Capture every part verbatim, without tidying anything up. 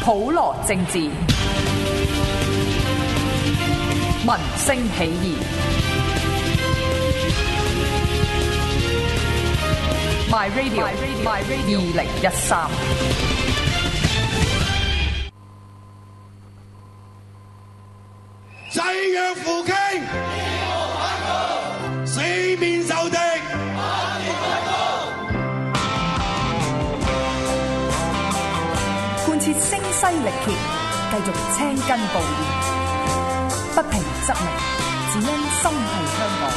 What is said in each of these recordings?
普羅政治，民聲起義。My Radio， My Radio， 二零一三。 濟弱扶傾，四面受敵， 貫徹聲嘶力竭，繼續青筋暴現，不平則鳴，只因心繫香港。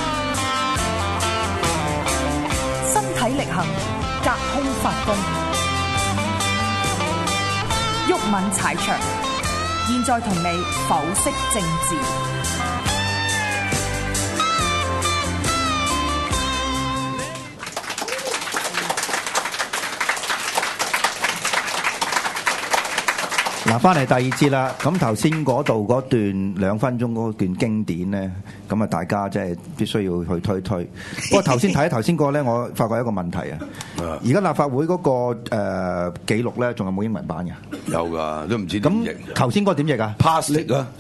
身體力行，隔空發功，毓民踩場。現在同你剖析政治。 嗱，翻嚟第二節啦。咁頭先嗰度嗰段兩分鐘嗰段經典咧，咁啊大家即係必須要去推推。不過頭先睇頭先嗰個咧，我發覺一個問題啊。而家立法會嗰個誒記錄咧，仲有冇英文版嘅？ 有㗎，都唔知點譯。 咁頭先嗰個點譯啊 ？Plastic 啊！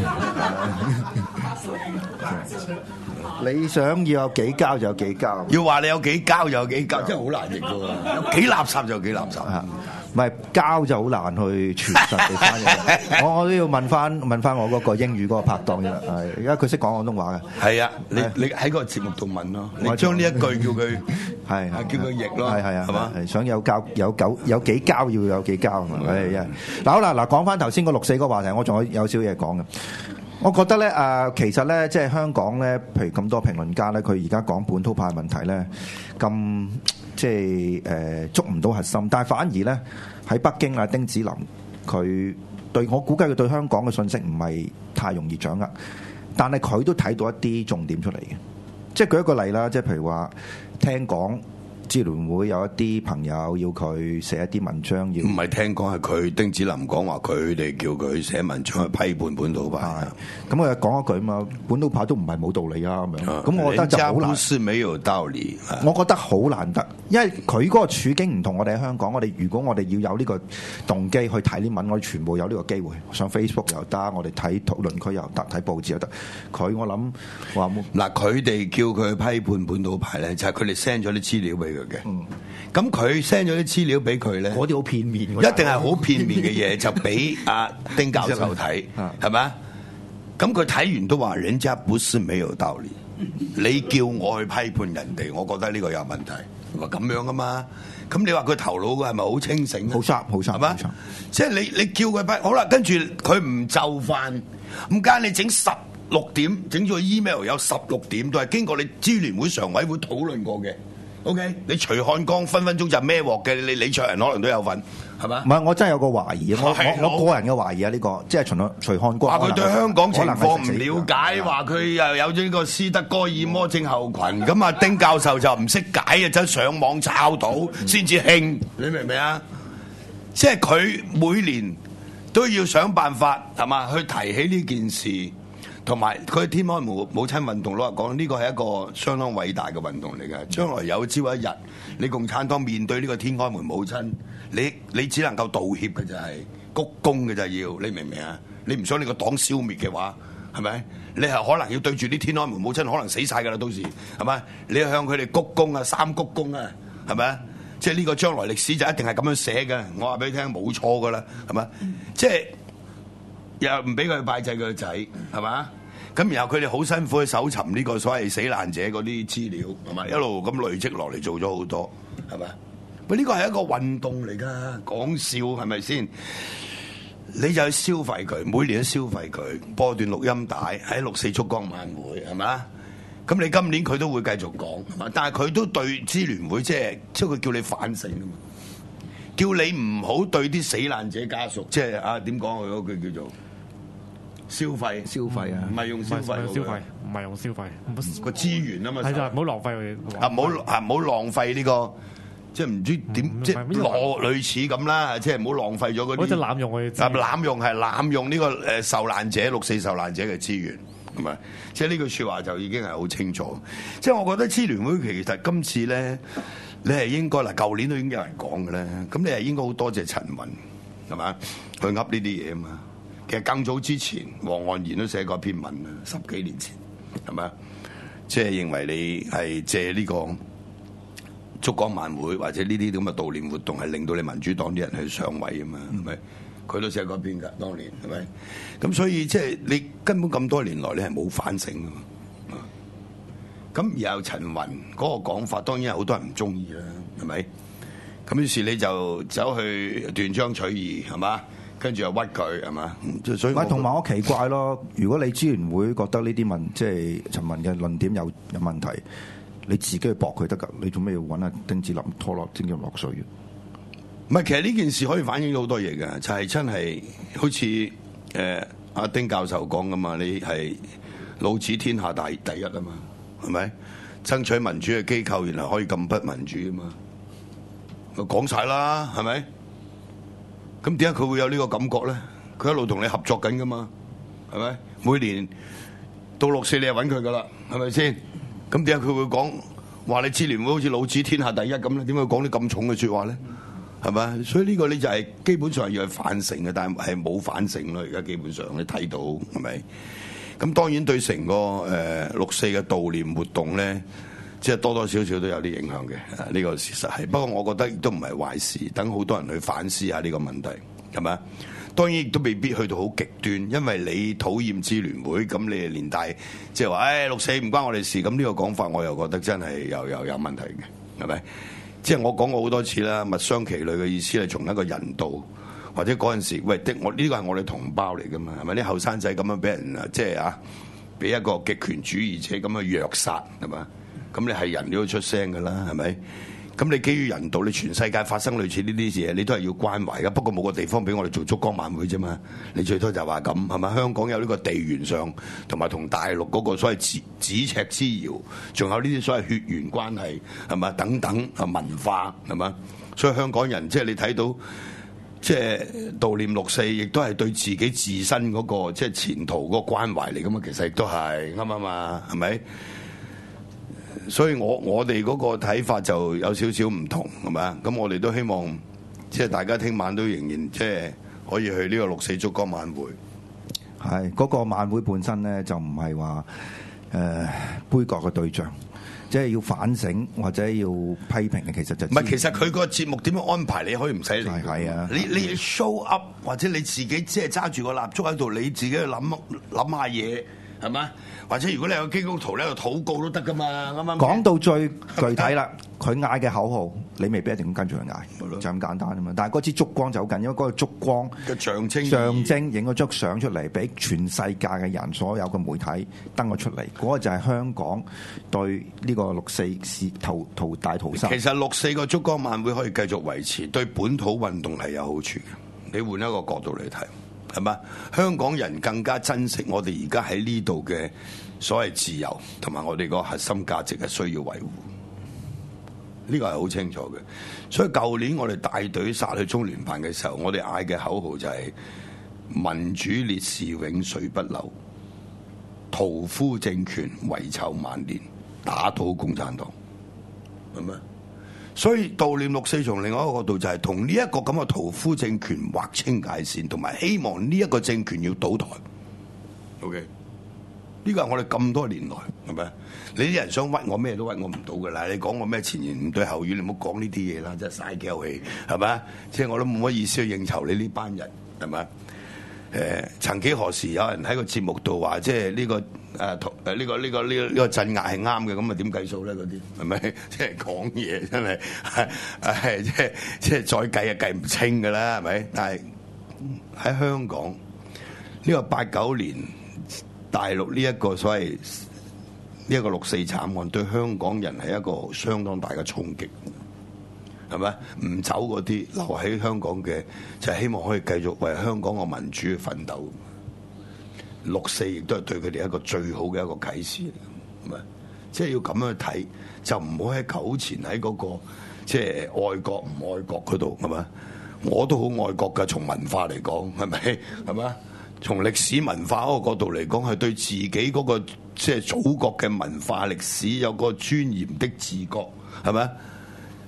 你想要有幾膠就有幾膠， 要話你有幾膠就有幾膠，真係好難譯㗎喎。有幾垃圾就有幾垃圾嚇。 唔係膠就好難去傳實地翻譯。我我都要問翻問翻我嗰個英語嗰個拍檔啫。係，而家佢識講廣東話嘅。係啊， 你你喺個節目度問咯，你將呢一句叫佢係叫佢譯咯。 係係啊， 係嘛？ 係想有膠有九有幾膠要有幾膠係嘛？係啊。嗱好啦，嗱講翻頭先個六四嗰個話題，我仲有有少嘢講嘅。我覺得咧誒、呃，其實咧即係香港咧，譬如咁多評論家咧，佢而家講本土派問題咧，咁即係誒、呃、捉唔到核心，但係反而咧喺北京啊，丁子霖佢對我估計佢對香港嘅信息唔係太容易掌握，但係佢都睇到一啲重點出嚟嘅，即係舉一個例啦，即係譬如話聽講。支聯會有一啲朋友要佢寫一啲文章，要唔係聽講係佢丁子霖講話，佢哋叫佢寫文章去批判本土派。 咁我又講一句嘛，本土派都唔係冇道理啊咁樣。咁我覺得就好難。 是沒有道理。 我覺得好難得，因為佢嗰個處境唔同我哋喺香港。我哋如果我哋要有呢個動機去睇啲文，我哋全部有呢個機會。上 Facebook 又得，我哋睇討論區又得，睇報紙又得。佢我諗話嗱，佢哋叫佢批判本土派咧，就係佢哋 send 咗啲資料俾佢。嗯，咁佢 send 咗啲資料俾佢咧， 嗰啲好片面，一定係好片面嘅嘢，就俾阿丁教授睇，係咪？咁佢睇完都話，人家不是沒有道理，你叫我去批判人哋，我覺得呢個有問題，話咁樣噶嘛？咁你話佢頭腦係咪好清醒？ 好 sharp， 好 sharp， 係嘛？ 即係你你叫佢批好啦，跟住佢唔就範，唔間你整十六點，整咗 email 有十六點，都係經過你支聯會常委會討論過嘅。O.K. 你徐漢江分分鐘就孭鑊嘅，你李卓人可能都有份，係嘛？ 唔係，我真係有個懷疑，我我我個人嘅懷疑啊！呢個即係徐徐漢江話佢對香港情況唔了解，話佢又有咗呢個斯德哥爾摩症候群，咁啊丁教授就唔識解啊，走上網抄到先至興，你明唔明啊？即係佢每年都要想辦法係嘛，去提起呢件事。同埋佢天安門母親運動，老實講呢個係一個相當偉大嘅運動嚟嘅。將來有朝一日，你共產黨面對呢個天安門母親，你你只能夠道歉嘅就係鞠躬嘅就要，你明唔明啊？你唔想你個黨消滅嘅話，係咪？你係可能要對住啲天安門母親，可能死晒㗎啦，到時係咪？你向佢哋鞠躬啊，三鞠躬啊，係咪？即係呢個將來歷史就一定係咁樣寫嘅。我話俾你聽，冇錯㗎啦，係咪？即係又唔俾佢拜祭佢個仔，係嘛？咁然後佢哋好辛苦去搜尋呢個所謂死難者嗰啲資料，係咪一路咁累積落嚟做咗好多，係咪？喂，呢個係一個運動嚟㗎，講笑係咪先？你就去消費佢，每年都消費佢，播段錄音帶喺六四燭光晚會，係咪？咁你今年佢都會繼續講，係嘛？但係佢都對支聯會即係即係佢叫你反省㗎嘛，叫你唔好對啲死難者家屬，即係啊點講佢嗰句叫做。消費消費啊，唔係用消費， 消費唔係用消費個資源啊嘛， 係就唔好浪費佢啊，唔好啊唔好浪費呢個，即係唔知點即係攞類似咁啦，即係唔好浪費咗嗰啲， 好似濫用佢， 啊濫用係濫用呢個誒受難者六四受難者嘅資源，係咪？即係呢句説話就已經係好清楚。即係我覺得支聯會其實今次咧，你係應該嗱，舊年都已經有人講嘅咧，咁你係應該好多謝陳雲。 係嘛？去噏呢啲嘢啊嘛。其實更早之前，黃岸然都寫過一篇文啦，十幾年前係嘛？即係認為你係借呢個燭光晚會或者呢啲咁嘅悼念活動，係令到你民主黨啲人去上位啊嘛？係咪？佢都寫過一篇㗎，當年係咪？咁所以即係你根本咁多年來你係冇反省㗎嘛。咁然後陳雲嗰個講法，當然係好多人唔中意啦，係咪？咁於是你就走去斷章取義，係嘛？跟住又屈佢，係嘛？所以喂，同埋我奇怪咯，如果你支聯會覺得呢啲問，即係陳雲嘅論點有有問題，你自己去駁佢得㗎，你做咩要揾阿丁子霖拖落丁子霖落水？ 唔係，其實呢件事可以反映到好多嘢嘅，就係、是、真係好似誒阿丁教授講㗎嘛，你係老子天下大第一啊嘛。係咪爭取民主嘅機構原來可以咁不民主啊嘛？我講晒啦，係咪？咁點解佢會有呢個感覺咧？佢一路同你合作緊噶嘛？係咪？每年到六四你就揾佢噶啦，係咪先？咁點解佢會講話你支聯會好似老子天下第一咁咧？點解講啲咁重嘅説話咧？係咪？所以呢個你就係基本上係要去反省嘅，但係係冇反省咯。而家基本上你睇到係咪？咁當然對成個誒、呃、六四嘅悼念活動咧，即係多多少少都有啲影響嘅。呢、呢個事實係，不過我覺得亦都唔係壞事。等好多人去反思下呢個問題，係咪？當然亦都未必去到好極端，因為你討厭支聯會，咁你連帶即係話，誒、哎、六四唔關我哋事。咁呢個講法，我又覺得真係又又有問題嘅，係咪？即係我講過好多次啦，物傷其類嘅意思係從一個人道。或者嗰陣時，喂的我呢個係我哋同胞嚟噶嘛，係咪啲後生仔咁樣俾人啊，即係啊，俾一個極權主義者咁去虐殺係嘛？咁你係人你都要出聲噶啦，係咪？咁你基於人道，你全世界發生類似呢啲嘢，你都係要關懷噶。不過冇個地方俾我哋做燭光晚會啫嘛。你最多就話咁係咪？香港有呢個地緣上同埋同大陸嗰個所謂咫咫尺之遙，仲有呢啲所謂血緣關係係嘛？等等啊文化係嘛？所以香港人即係你睇到。即係悼念六四，亦都係對自己自身嗰個即係前途嗰個關懷嚟噶嘛，其實亦都係啱啊嘛，係咪？所以我我哋嗰個睇法就有少少唔同，係咪啊？咁我哋都希望即係大家聽晚都仍然即係可以去呢個六四燭光晚會。 係嗰個晚會本身咧，就唔係話誒杯葛嘅對象。即係要反省或者要批評嘅，其實就唔係。其實佢個節目點樣安排，你可以唔使嚟。 係啊， 你你 show up 或者你自己即係揸住個蠟燭喺度，你自己去諗諗下嘢係嘛？或者如果你有基督徒喺度禱告都得噶嘛？啱啱講到最具體啦，佢嗌嘅口號，你未必一定跟住佢嗌，就咁簡單啊嘛。但係嗰支燭光就好緊，因為嗰個燭光嘅象徵， 象徵影咗張相出嚟，俾全世界嘅人所有嘅媒體登咗出嚟。嗰、嗰個就係香港對呢個六四事屠屠大屠殺。 其實六四個燭光晚會可以繼續維持，對本土運動係有好處嘅。你換一個角度嚟睇。係嘛？香港人更加珍惜我哋而家喺呢度嘅所謂自由，同埋我哋個核心價值係需要維護。呢個係好清楚嘅。所以舊年我哋帶隊殺去中聯辦嘅時候，我哋嗌嘅口號就係民主烈士永垂不朽，屠夫政權遺臭萬年，打倒共產黨。係咪？所以悼念六四從另外一個角度就係同呢一個咁嘅屠夫政權劃清界線，同埋希望呢一個政權要倒台。OK，呢個係我哋咁多年來係咪？你啲人想屈我咩都屈我唔到㗎啦！你講我咩前言唔對後語，你唔好講呢啲嘢啦，真係嘥鳩氣係咪？即係我都冇乜意思去應酬你呢班人係咪？誒，曾幾何時有人喺個節目度話，即係呢個誒誒呢個呢個呢個呢個鎮壓係啱嘅，咁啊點計數咧？嗰啲係咪？即係講嘢真係係即係即係再計啊計唔清㗎啦，係咪？但係喺香港呢個八九年大陸呢一個所謂呢一個六四慘案，對香港人係一個相當大嘅衝擊。係咪唔走嗰啲留喺香港嘅，就係希望可以繼續為香港個民主去奮鬥。六四亦都係對佢哋一個最好嘅一個啟示嚟，係咪？即係要咁樣去睇，就唔好喺糾纏喺嗰個即係愛國唔愛國嗰度，係咪？我都好愛國㗎，從文化嚟講，係咪？係咪？從歷史文化嗰個角度嚟講，係對自己嗰個即係祖國嘅文化歷史有個尊嚴的自覺，係咪？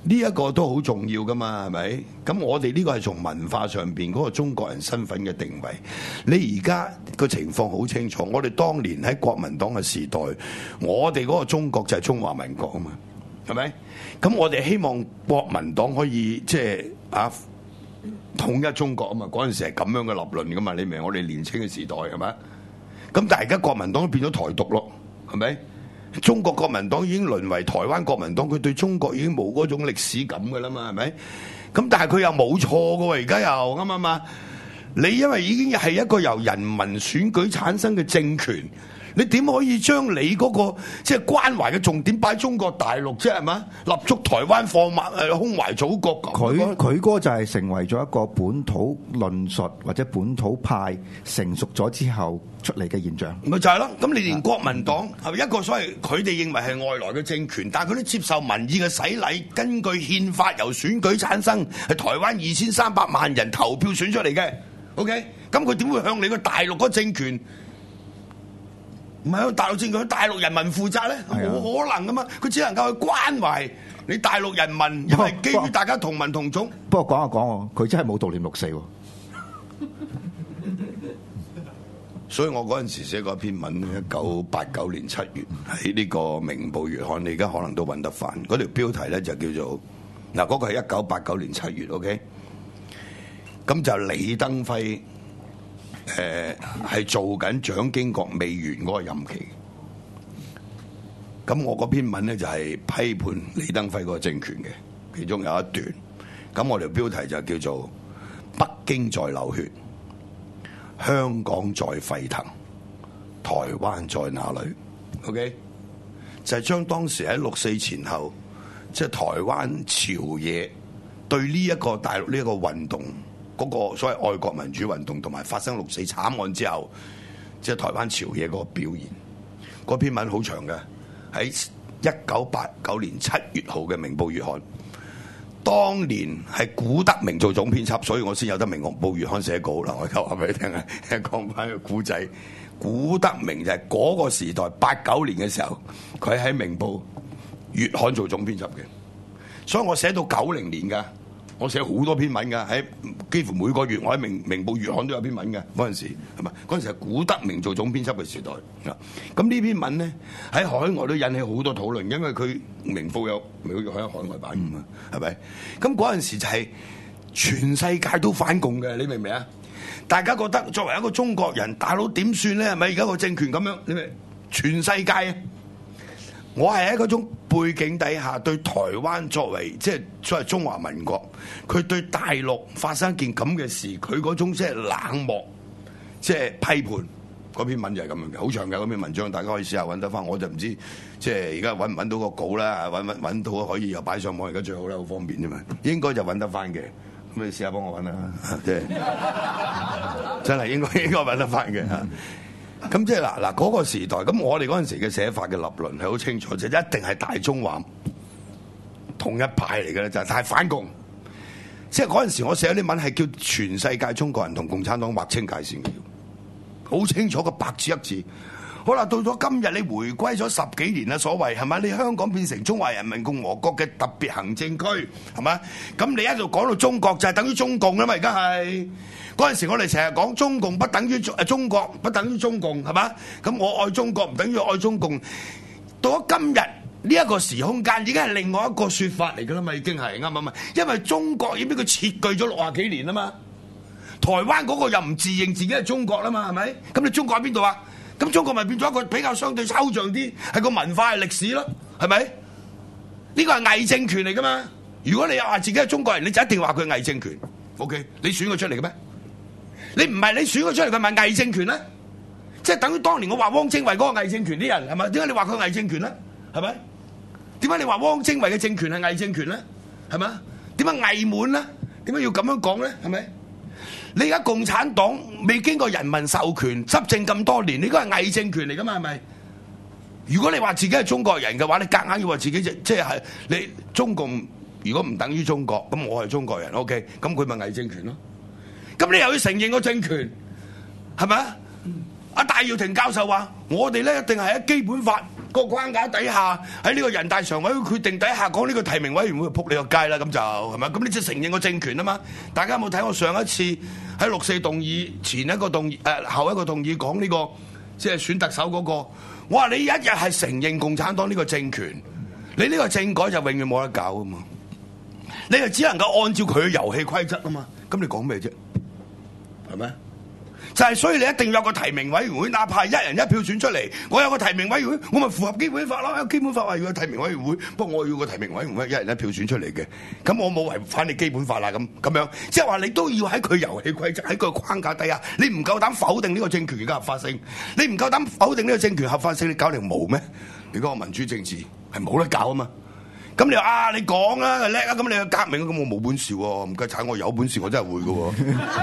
呢一個都好重要噶嘛，係咪？咁我哋呢個係從文化上邊嗰個中國人身份嘅定位。你而家個情況好清楚，我哋當年喺國民黨嘅時代，我哋嗰個中國就係中華民國啊嘛，係咪？咁我哋希望國民黨可以即係啊統一中國啊嘛，嗰陣時係咁樣嘅立論噶嘛，你明我哋年青嘅時代係咪？咁但係而家國民黨都變咗台獨咯，係咪？中國國民黨已經淪為台灣國民黨，佢對中國已經冇嗰種歷史感㗎啦嘛，係咪？咁但係佢又冇錯㗎喎，而家又啱啱嘛？你因為已經係一個由人民選舉產生嘅政權，你點可以將你嗰個即係關懷嘅重點擺中國大陸啫？係嘛？立足台灣放馬誒胸懷祖國， 佢佢嗰個就係成為咗一個本土論述或者本土派成熟咗之後出嚟嘅現象。 咪就係咯，咁你連國民黨係咪一個所謂佢哋認為係外來嘅政權，但係佢都接受民意嘅洗禮，根據憲法由選舉產生，係台灣二千三百萬人投票選出嚟嘅。OK，咁佢點會向你個大陸嗰個政權？唔係向大陸政權、向大陸人民負責咧？冇可能噶嘛！佢只能夠去關懷你大陸人民，因為基於大家同民同種。 不過講下講喎，佢真係冇悼念六四喎。 所以我嗰陣時寫過一篇文，一九八九年七月喺呢個《明報月刊》，你而家可能都揾得翻。嗰條標題咧就叫做嗱，嗰個係一九八九年七月 ，OK。咁就李登輝。誒係、呃、做緊蔣經國未完嗰個任期，咁我嗰篇文咧就係、是、批判李登輝嗰個政權嘅，其中有一段，咁我條標題就叫做北京在流血，香港在沸騰，台灣在哪裏 ？OK， 就係將當時喺六四前後，即、就、係、是、台灣朝野對呢一個大陸呢一個運動。嗰個所謂愛國民主運動同埋發生六四慘案之後，即係台灣朝野嗰個表現，嗰篇文好長嘅，喺一九八九年七月號嘅《明報月刊》，當年係古德明做總編輯，所以我先有得《明報月刊》寫稿啦。我而家話俾你聽啊，講翻個古仔，古德明就係嗰個時代八九年嘅時候，佢喺《明報月刊》做總編輯嘅，所以我寫到九零年㗎。我寫好多篇文㗎，喺幾乎每個月我喺明明報月刊都有篇文㗎。嗰陣時係咪？嗰陣時係古德明做總編輯嘅時代啊。咁呢篇文咧喺海外都引起好多討論，因為佢明報有明報月刊喺海外版㗎嘛，係咪？咁嗰陣時就係全世界都反共嘅，你明唔明啊？大家覺得作為一個中國人，大佬點算咧？係咪而家個政權咁樣？你明？全世界啊！我係喺嗰種背景底下，對台灣作為即係作為中華民國，佢對大陸發生一件咁嘅事，佢嗰種即係冷漠，即係批判。嗰篇文就係咁樣嘅，好長嘅嗰篇文章，大家可以試下揾得翻。我就唔知即係而家揾唔揾到個稿啦，揾揾揾到可以又擺上網，而家最好啦，好方便啫嘛。應該就揾得翻嘅，咁你試下幫我揾啦，即係真係應該應該揾得翻嘅嚇。咁即係嗱嗱嗰個時代，咁我哋嗰陣時嘅寫法嘅立論係好清楚，就一定係大中華同一派嚟嘅咧，就係、是、反共。即係嗰陣時我寫啲文係叫全世界中國人同共產黨劃清界線嘅，好清楚個白紙一字。好啦，到咗今日你回歸咗十幾年啦，所謂係咪？你香港變成中華人民共和國嘅特別行政區係咪？咁你一路講到中國就係等於中共啦嘛，而家係。嗰陣時我哋成日講中共不等於誒中國不等於中共係嘛？咁我愛中國唔等於愛中共。到咗今日呢一個時空間已經係另外一個説法嚟㗎啦嘛，已經係啱唔啱？因為中國已經俾佢設據咗六十幾年啦嘛。台灣嗰個又唔自認自己係中國啦嘛，係咪？咁你中國喺邊度啊？咁中國咪變咗一個比較相對抽象啲，係個文化係歷史咯，係咪？呢個係偽政權嚟㗎嘛。如果你又話自己係中國人，你就一定話佢係偽政權。OK， 你選佢出嚟嘅咩？你唔係你選佢出嚟，佢咪偽政權咧？即係等於當年我話汪精衛嗰個偽政權啲人係咪？點解你話佢偽政權咧？係咪？點解你話汪精衛嘅政權係偽政權咧？係咪？點解偽滿咧？點解要咁樣講咧？係咪？你而家共產黨未經過人民授權執政咁多年，你嗰個係偽政權嚟㗎嘛？係咪？如果你話自己係中國人嘅話，你夾硬要話自己即即係你中共，如果唔等於中國，咁我係中國人 ，OK， 咁佢咪偽政權咯？咁你又要承認個政權，係咪啊？阿戴耀廷教授話：我哋咧一定係喺基本法個框架底下，喺呢個人大常委會決定底下講呢個提名委員會撲你個街啦，咁就係咪？咁你即係承認個政權啊嘛？大家有冇睇我上一次喺六四動議前一個動議誒、呃、後一個動議講呢、這個即係選特首嗰、那個？我話你一日係承認共產黨呢個政權，你呢個政改就永遠冇得搞啊嘛！你係只能夠按照佢嘅遊戲規則啊嘛！咁你講咩啫？係咪？就係、是、所以你一定要有個提名委員會，哪怕係一人一票選出嚟，我有個提名委員會，我咪符合基本法咯。有基本法話要有提名委員會，不過我要個提名委員會一人一票選出嚟嘅，咁我冇違反你基本法啦。咁咁樣，即係話你都要喺佢遊戲規則喺個框架底下，你唔夠膽否定呢個政權嘅合法性，你唔夠膽否定呢個政權合法性，你搞條毛咩？你嗰個民主政治係冇得搞啊嘛！咁你話啊，你講啦，叻啊！咁你革命咁我冇本事喎，唔計踩我有本事，我真係會嘅喎。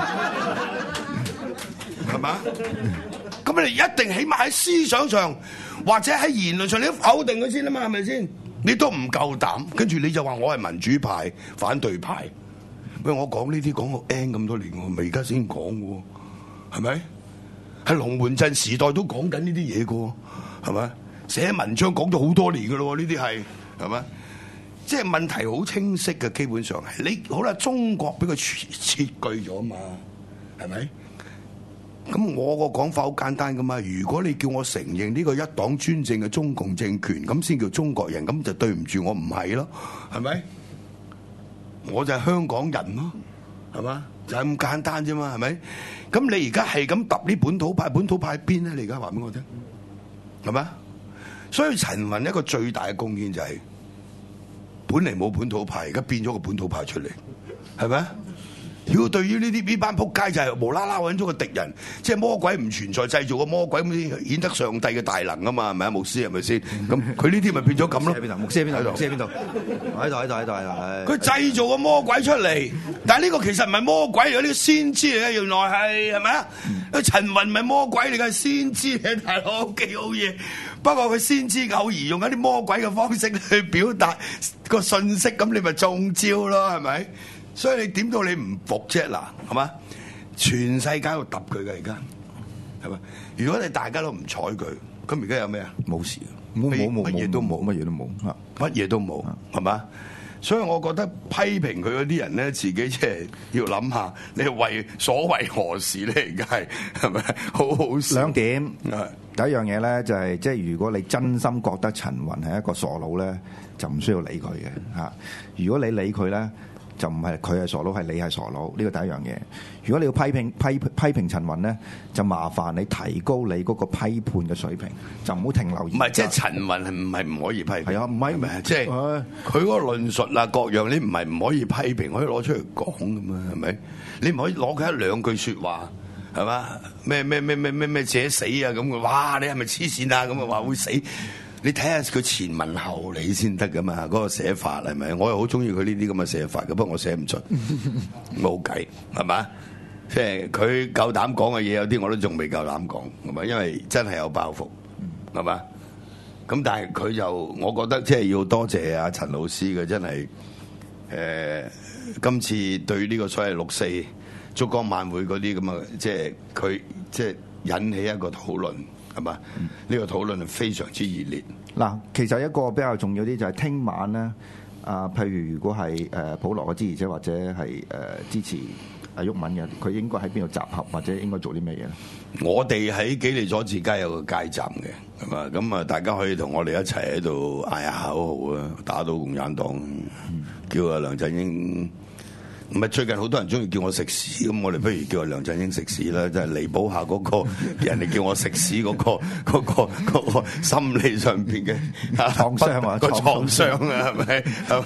係嘛？咁你一定起碼喺思想上或者喺言論上，你都否定佢先啊嘛？係咪先？你都唔夠膽，跟住你就話我係民主派、反對派。喂，我講呢啲講過 N 咁多年，我咪而家先講嘅，係咪？喺龍門陣時代都講緊呢啲嘢嘅，係咪？寫文章講咗好多年嘅咯，呢啲係係咪？即係問題好清晰嘅，基本上係你好啦。中國俾佢設據咗嘛？係咪？咁我個講法好簡單噶嘛，如果你叫我承認呢個一黨專政嘅中共政權，咁先叫中國人，咁就對唔住我唔係咯，係咪？我就係香港人咯，係嘛？就係咁簡單啫嘛，係咪？咁你而家係咁揼呢本土派，本土派邊咧？你而家話俾我聽，係咪？所以陳雲一個最大嘅貢獻就係，本嚟冇本土派，而家變咗個本土派出嚟，係咪？如果對於呢啲呢班撲街就係無啦啦揾咗個敵人，即係魔鬼唔存在，製造個魔鬼咁先顯得上帝嘅大能啊嘛，係咪啊？牧師係咪先？咁佢呢啲咪變咗咁咯？ 牧師喺邊度？牧師喺邊度？喺度喺度喺度喺度。 佢製造個魔鬼出嚟，但係呢個其實唔係魔鬼嚟，呢個先知嚟嘅，原來係係咪啊？陳雲唔係魔鬼嚟嘅，先知嚟，大佬幾好嘢。不過佢先知偶爾用一啲魔鬼嘅方式去表達個信息，咁你咪中招咯，係咪？所以你點到你唔服啫嗱，係嘛？全世界都揼佢嘅而家，係嘛？如果你大家都唔睬佢，咁而家有咩啊？冇事， 冇冇冇乜嘢都冇， 乜嘢都冇， 乜嘢都冇，係嘛？所以我覺得批評佢嗰啲人咧，自己即係要諗下，你為所為何事咧？而家係係咪好好笑？ 兩點，第一樣嘢咧就係即係如果你真心覺得陳雲係一個傻佬咧，就唔需要理佢嘅嚇。如果你理佢咧，就唔係佢係傻佬，係你係傻佬。呢個第一樣嘢。如果你要批評批批評陳雲咧，就麻煩你提高你嗰個批判嘅水平，就唔好停留。唔係，即係陳雲係唔係唔可以批評？ 係啊，唔係唔係， 即係佢嗰個論述啊，各樣你唔係唔可以批評，可以攞出嚟講噶嘛？係咪？你唔可以攞佢一兩句説話係嘛？咩咩咩咩咩咩寫死啊咁嘅？哇！你係咪黐線啊？咁啊話會死？你睇下佢前文後理先得噶嘛？嗰、那個寫法係咪？我又好中意佢呢啲咁嘅寫法嘅，不過我寫唔出，冇計係嘛？即係佢夠膽講嘅嘢，有啲我都仲未夠膽講，係咪？因為真係有包袱，係嘛？咁但係佢就，我覺得即係要多謝阿陳老師嘅，真係誒、呃，今次對呢個所謂六四燭光晚會嗰啲咁嘅，即係佢即係引起一個討論。係嘛？呢、這個討論係非常之熱烈。 嗱，其實一個比較重要啲就係聽晚咧，啊、呃，譬如如果係誒普羅嘅支持者或者係誒、呃、支持阿毓民嘅，佢應該喺邊度集合，或者應該做啲咩嘢咧？ 我哋喺紀利佐治街有個街站嘅，係嘛？咁啊，大家可以同我哋一齊喺度嗌下口號啊，打倒共產黨，嗯、叫阿梁振英。唔係最近好多人中意叫我食屎，咁我哋不如叫阿梁振英食屎啦，即係彌補下嗰個人哋叫我食屎嗰個嗰個嗰個心理上邊嘅創傷啊， 個創傷啊，係咪？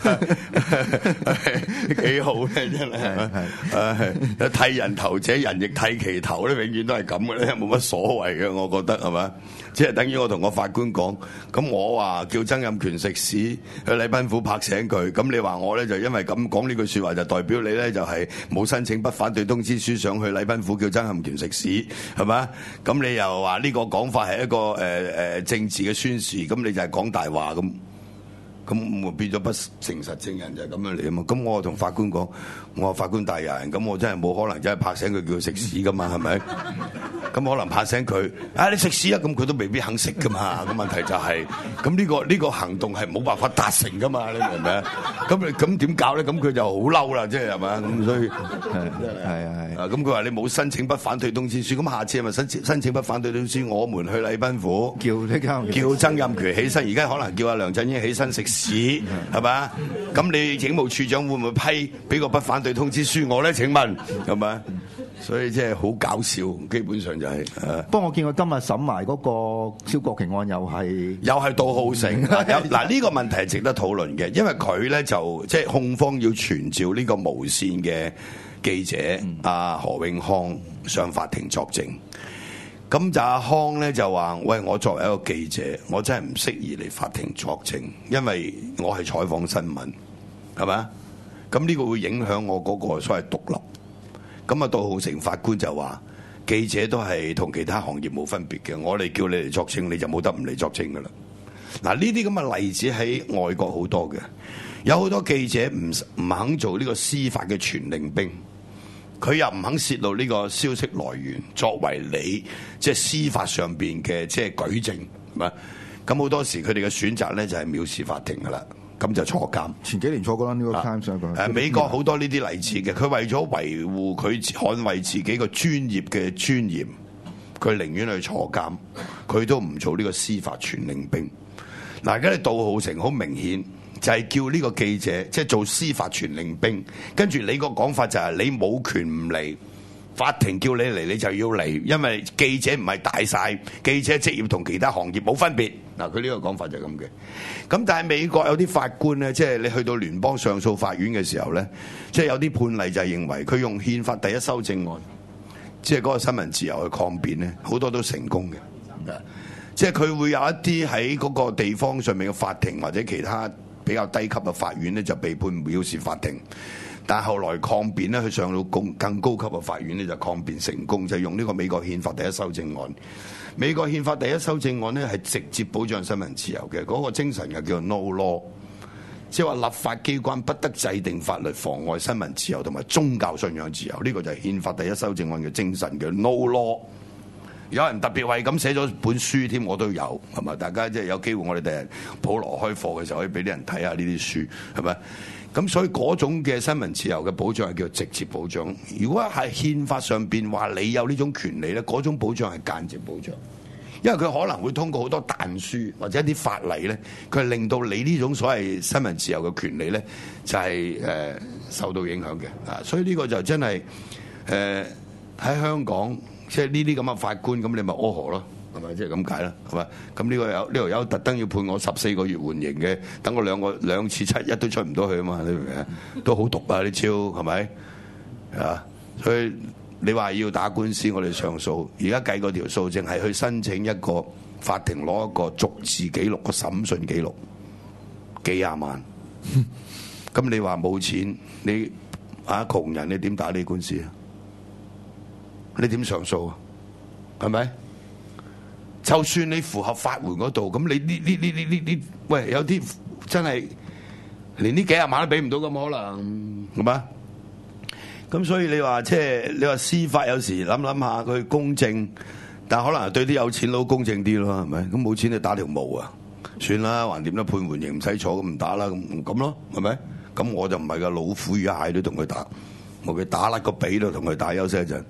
係幾好咧，真係係剃人頭者人亦剃其頭咧，永遠都係咁嘅咧，冇乜所謂嘅，我覺得係嘛？即係等於我同個法官講，咁我話叫曾蔭權食屎，去禮賓府拍醒佢，咁你話我咧就因為咁講呢句説話，就代表你咧就係冇申請不反對通知書上去禮賓府叫曾蔭權食屎，係嘛？咁你又話呢個講法係一個誒誒、呃、政治嘅宣示，咁你就係講大話咁，咁變咗不誠實證人就係咁樣嚟啊嘛！咁我同法官講，我話法官大人，咁我真係冇可能真係拍醒佢叫佢食屎噶嘛，係咪？ 咁可能拍醒佢，啊你食屎啊！咁佢都未必肯食噶嘛。咁問題就係、是，咁呢、這個呢、這個行動係冇辦法達成噶嘛，你明唔明啊？咁你咁點搞咧？咁佢就好嬲啦，即係係咪？咁所以係係啊係。 啊咁佢話你冇申請不反對通知書，咁下次係咪申請申請不反對通知書？我們去禮賓府叫呢間叫曾蔭權起身，而家可能叫阿梁振英起身食屎，係咪？咁你警務處長會唔會批俾個不反對通知書我咧？請問係咪？所以即係好搞笑，基本上就係、是、誒。 不過我見佢今日審埋嗰個蕭國權案又係又係杜浩成。嗱呢個問題係值得討論嘅，因為佢咧就即係控方要傳召呢個無線嘅記者阿、嗯、何永康上法庭作證。咁就阿康咧就話：喂，我作為一個記者，我真係唔適宜嚟法庭作證，因為我係採訪新聞，係咪？咁呢個會影響我嗰個所謂獨立。咁啊，杜浩成法官就話：記者都係同其他行業冇分別嘅，我哋叫你嚟作證，你就冇得唔嚟作證噶啦。嗱，呢啲咁嘅例子喺外國好多嘅，有好多記者唔唔肯做呢個司法嘅傳令兵，佢又唔肯泄露呢個消息來源，作為你即係司法上邊嘅即係舉證，係嘛？咁好多時佢哋嘅選擇咧就係藐視法庭噶啦。咁就坐監， 前幾年坐過啦，New York Times 上過。 誒，美國好多呢啲例子嘅，佢為咗維護佢捍衛自己個專業嘅尊嚴，佢寧願去坐監，佢都唔做呢個司法傳令兵。嗱，而家你杜浩成好明顯就係叫呢個記者即係做司法傳令兵，跟住你個講法就係你冇權唔嚟。法庭叫你嚟，你就要嚟，因為記者唔係大晒，記者職業同其他行業冇分別。嗱，佢呢個講法就係咁嘅。咁但係美國有啲法官咧，即係你去到聯邦上訴法院嘅時候咧，即係有啲判例就係認為佢用憲法第一修正案，即係嗰個新聞自由去抗辯咧，好多都成功嘅。即係佢會有一啲喺嗰個地方上面嘅法庭或者其他比較低級嘅法院咧，就被判藐視法庭。但係後來抗辯咧，佢上到更更高級嘅法院咧，就抗辯成功，就用呢個美國憲法第一修正案。美國憲法第一修正案咧係直接保障新聞自由嘅，嗰、那個精神就叫做 no law， 即係話立法機關不得制定法律妨礙新聞自由同埋宗教信仰自由。呢、這個就係憲法第一修正案嘅精神嘅 no law。有人特別為咁寫咗本書添，我都有，係咪？大家即係有機會，我哋第日普羅開課嘅時候，可以俾啲人睇下呢啲書，係咪？咁所以嗰種嘅新聞自由嘅保障係叫直接保障。如果係憲法上邊話你有呢種權利咧，嗰種保障係間接保障，因為佢可能會通過好多彈書或者一啲法例咧，佢係令到你呢種所謂新聞自由嘅權利咧，就係、是、誒、呃、受到影響嘅啊。所以呢個就真係誒喺香港，即係呢啲咁嘅法官，咁你咪柯河咯。係咪即係咁解啦？係咪？咁呢個有呢條友特登要判我十四個月緩刑嘅，等我兩個兩次七一都出唔到去啊嘛！你明唔明啊？都好毒啊！啲招係咪啊？所以你話要打官司，我哋上訴，而家計嗰條數，淨係去申請一個法庭攞一個逐字記錄個審訊記錄，幾廿萬。咁你話冇錢，你啊窮人，你點打呢啲官司啊？你點上訴啊？係咪？就算你符合法援嗰度，咁你呢呢呢呢呢呢，喂，有啲真係連呢幾廿萬都俾唔到咁可能，係嘛？咁所以你話即係你話司法有時諗諗下佢公正，但可能係對啲有錢佬公正啲咯，係咪？咁冇錢你打條毛啊，算啦，橫掂都判緩刑唔使坐，咁唔打啦，咁咁咯，係咪？咁我就唔係噶，老虎與蟹都同佢打，冇佢打甩個髀都同佢打，休息一陣。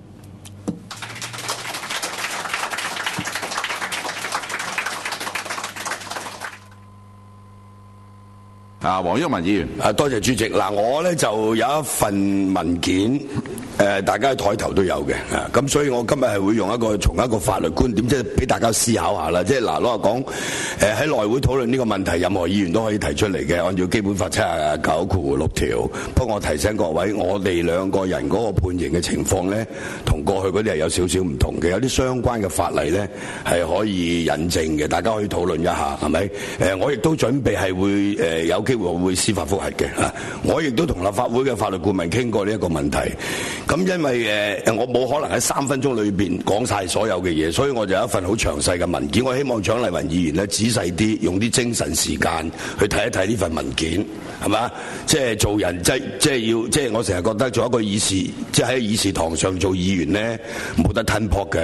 啊，黃毓民議員， 啊，多謝主席。嗱，我咧就有一份文件，誒、呃，大家喺台頭都有嘅，啊，咁所以我今日係會用一個從一個法律觀點，即係俾大家思考下啦。即係嗱，攞嚟講，誒喺內會討論呢個問題，任何議員都可以提出嚟嘅，按照基本法七十九括六條。不過我提醒各位，我哋兩個人嗰個判刑嘅情況咧，同過去嗰啲係有少少唔同嘅，有啲相關嘅法例咧係可以引證嘅，大家可以討論一下，係咪？誒、呃，我亦都準備係會誒、呃、有機會會司法覆核嘅嚇，我亦都同立法會嘅法律顧問傾過呢一個問題。咁因為誒、呃、我冇可能喺三分鐘裏邊講晒所有嘅嘢，所以我就有一份好詳細嘅文件。我希望蔣麗芸議員咧仔細啲，用啲精神時間去睇一睇呢份文件，係嘛？即係做人，即係即係要，即係我成日覺得做一個議事，即係喺議事堂上做議員咧，冇得吞撲嘅。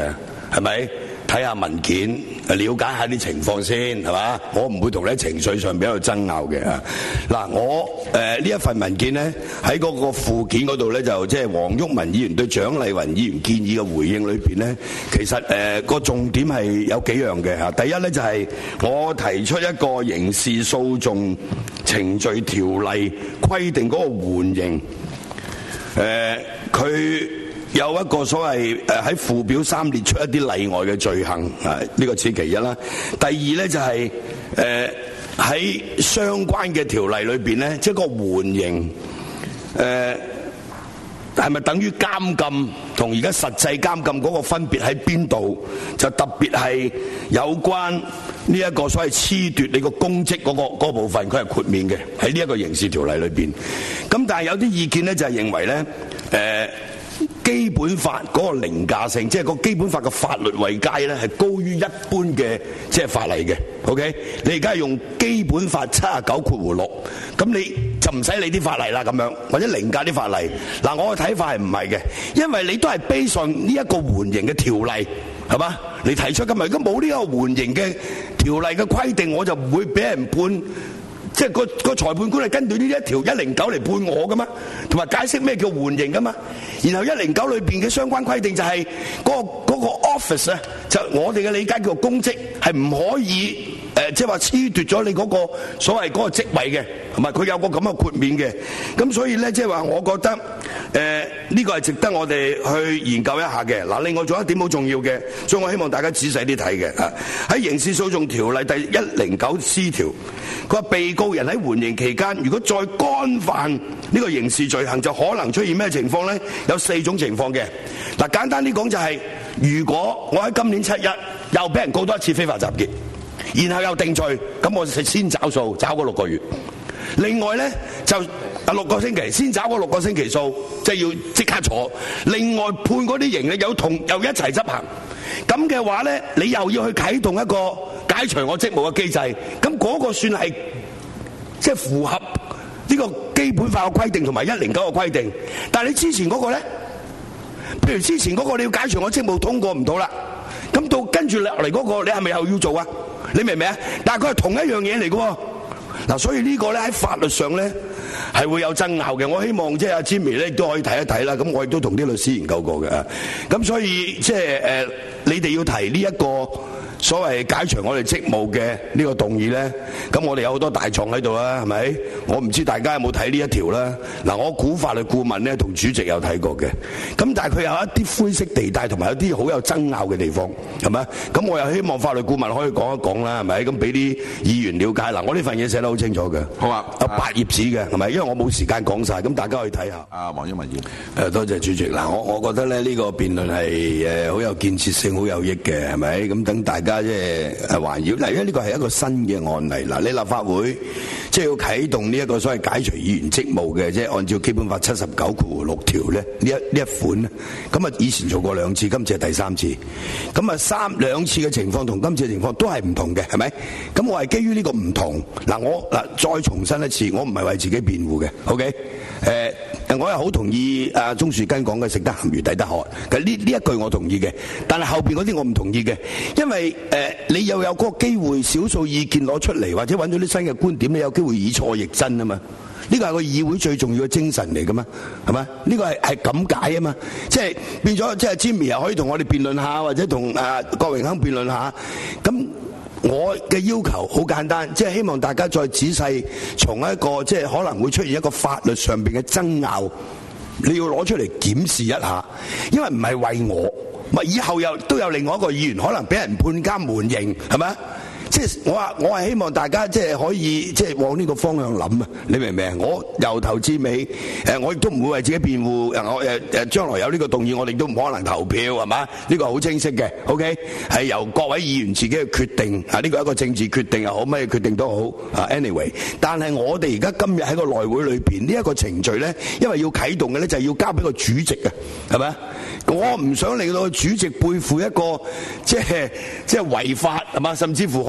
係咪？睇下文件，了解下啲情況先，係嘛？我唔會同你喺情緒上邊喺度爭拗嘅。嗱，我誒呢、呃、一份文件咧，喺嗰個附件嗰度咧，就即係黃毓民議員對蔣麗芸議員建議嘅回應裏邊咧，其實誒個、呃、重點係有幾樣嘅嚇。第一咧就係、是、我提出一個刑事訴訟程序條例規定嗰個緩刑，誒、呃、佢。有一個所謂誒喺附表三列出一啲例外嘅罪行，啊呢個此其一啦。第二咧就係誒喺相關嘅條例裏邊咧，即係個緩刑誒係咪等於監禁同而家實際監禁嗰個分別喺邊度？就特別係有關呢一個所謂褫奪你個公職嗰個嗰個部分，佢係豁免嘅喺呢一個刑事條例裏邊。咁但係有啲意見咧就係認為咧誒。呃基本法嗰個凌駕性，即係個基本法嘅法律位階咧，係高於一般嘅即係法例嘅。OK，你而家係用基本法七十九括弧六，咁你就唔使理啲法例啦，咁樣或者凌駕啲法例。嗱，我嘅睇法係唔係嘅，因為你都係 base on呢一個緩刑嘅條例，係嘛？你提出㗎嘛？如果冇呢個緩刑嘅條例嘅規定，我就唔會俾人判。即係個個裁判官係根據呢一條一零九嚟判我噶嘛，同埋解釋咩叫緩刑噶嘛。然後一零九裏邊嘅相關規定就係嗰個嗰個 office 咧，就我哋嘅理解叫做公職，係唔可以誒，即係話褫奪咗你嗰個所謂嗰個職位嘅，同埋佢有個咁嘅豁免嘅。咁所以咧，即係話我覺得誒呢個係值得我哋去研究一下嘅。嗱，另外仲有一點好重要嘅，所以我希望大家仔細啲睇嘅啊。喺刑事訴訟條例第一零九 C 條，佢話被告人喺緩刑期間，如果再干犯呢個刑事罪行，就可能出現咩情況呢？有四種情況嘅。嗱，簡單啲講就係、是，如果我喺今年七一又俾人告多一次非法集結，然後又定罪，咁我就先找數，找嗰六個月。另外呢，就啊六個星期，先找嗰六個星期數，即係要即刻坐。另外判嗰啲刑咧，有同又一齊執行。咁嘅話呢，你又要去啟動一個解除我職務嘅機制，咁嗰個算係即係符合呢個基本法嘅規定同埋一零九嘅規定。但係你之前嗰個咧，譬如之前嗰個你要解除我職務通過唔到啦，咁到跟住落嚟嗰個你係咪又要做啊？你明唔明啊？但係佢係同一樣嘢嚟嘅喎。嗱，所以呢個咧喺法律上咧係會有爭拗嘅。我希望即係阿 Jimmy 咧亦都可以睇一睇啦。咁我亦都同啲律師研究過嘅。咁所以即係誒，你哋要提呢一個所謂解除我哋職務嘅呢個動議咧，咁我哋有好多大狀喺度啦，係咪？我唔知大家有冇睇呢一條啦。嗱，我估法律顧問咧同主席有睇過嘅，咁但係佢有一啲灰色地帶同埋有啲好有爭拗嘅地方，係咪？咁我又希望法律顧問可以講一講啦，係咪？咁俾啲議員了解。嗱，我呢份嘢寫得好清楚嘅，好啊，有八頁紙嘅，係咪？因為我冇時間講晒，咁大家可以睇下。啊，黃毓民議員，誒多謝主席。嗱，我我覺得咧呢個辯論係誒好有建設性、好有益嘅，係咪？咁等大家。家即係誒環繞嗱，因為呢個係一個新嘅案例嗱，你立法會即係要啟動呢一個所謂解除議員職務嘅，即係按照基本法七十九括六條咧，呢一呢一款咧，咁啊以前做過兩次，今次係第三次，咁啊三兩次嘅情況同今次嘅情況都係唔同嘅，係咪？咁我係基於呢個唔同嗱，我嗱再重申一次，我唔係為自己辯護嘅 ，OK？誒、呃，我係好同意阿鍾樹根講嘅食得鹹魚抵得渴，其實呢呢一句我同意嘅，但係後邊嗰啲我唔同意嘅，因為誒、呃、你又有嗰個機會少數意見攞出嚟，或者揾到啲新嘅觀點，你有機會以錯易真啊嘛，呢個係個議會最重要嘅精神嚟噶嘛，係嘛？呢個係係咁解啊嘛，即係變咗即係 Jimmy 又可以同我哋辯論下，或者同阿郭榮鏗辯論下，咁。我嘅要求好簡單，即係希望大家再仔細從一個即係可能會出現一個法律上邊嘅爭拗，你要攞出嚟檢視一下，因為唔係為我，咪以後又都有另外一個議員可能俾人判監緩刑，係咪？即係我話我係希望大家即係可以即係往呢個方向諗啊！你明唔明啊？我由頭至尾誒，我亦都唔會為自己辯護。誒，我誒誒，將來有呢個動議，我哋都唔可能投票，係嘛？呢個好清晰嘅。OK，係由各位議員自己去決定啊！呢個係一個政治決定又好，咩決定都好啊。Anyway，但係我哋而家今日喺個內會裏邊呢一個程序咧，因為要啟動嘅咧，就係要交俾個主席啊，係咪？我唔想令到個主席背負一個即係即係違法係嘛，甚至乎可能。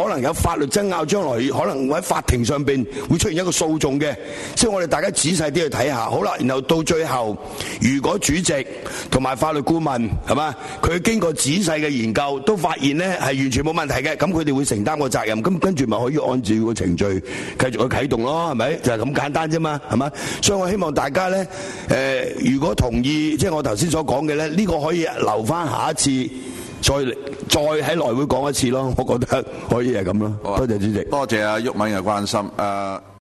能有法律爭拗，將來可能會喺法庭上邊會出現一個訴訟嘅，即係我哋大家仔細啲去睇下。好啦，然後到最後，如果主席同埋法律顧問係嘛，佢經過仔細嘅研究都發現咧係完全冇問題嘅，咁佢哋會承擔個責任，咁跟住咪可以按照個程序繼續去啟動咯，係咪？就係咁簡單啫嘛，係嘛？所以我希望大家咧，誒，如果同意，即係我頭先所講嘅咧，呢個可以留翻下一次。再再喺內會講一次咯，我覺得可以係咁咯。多謝主席， 多謝阿毓民嘅關心。誒、呃。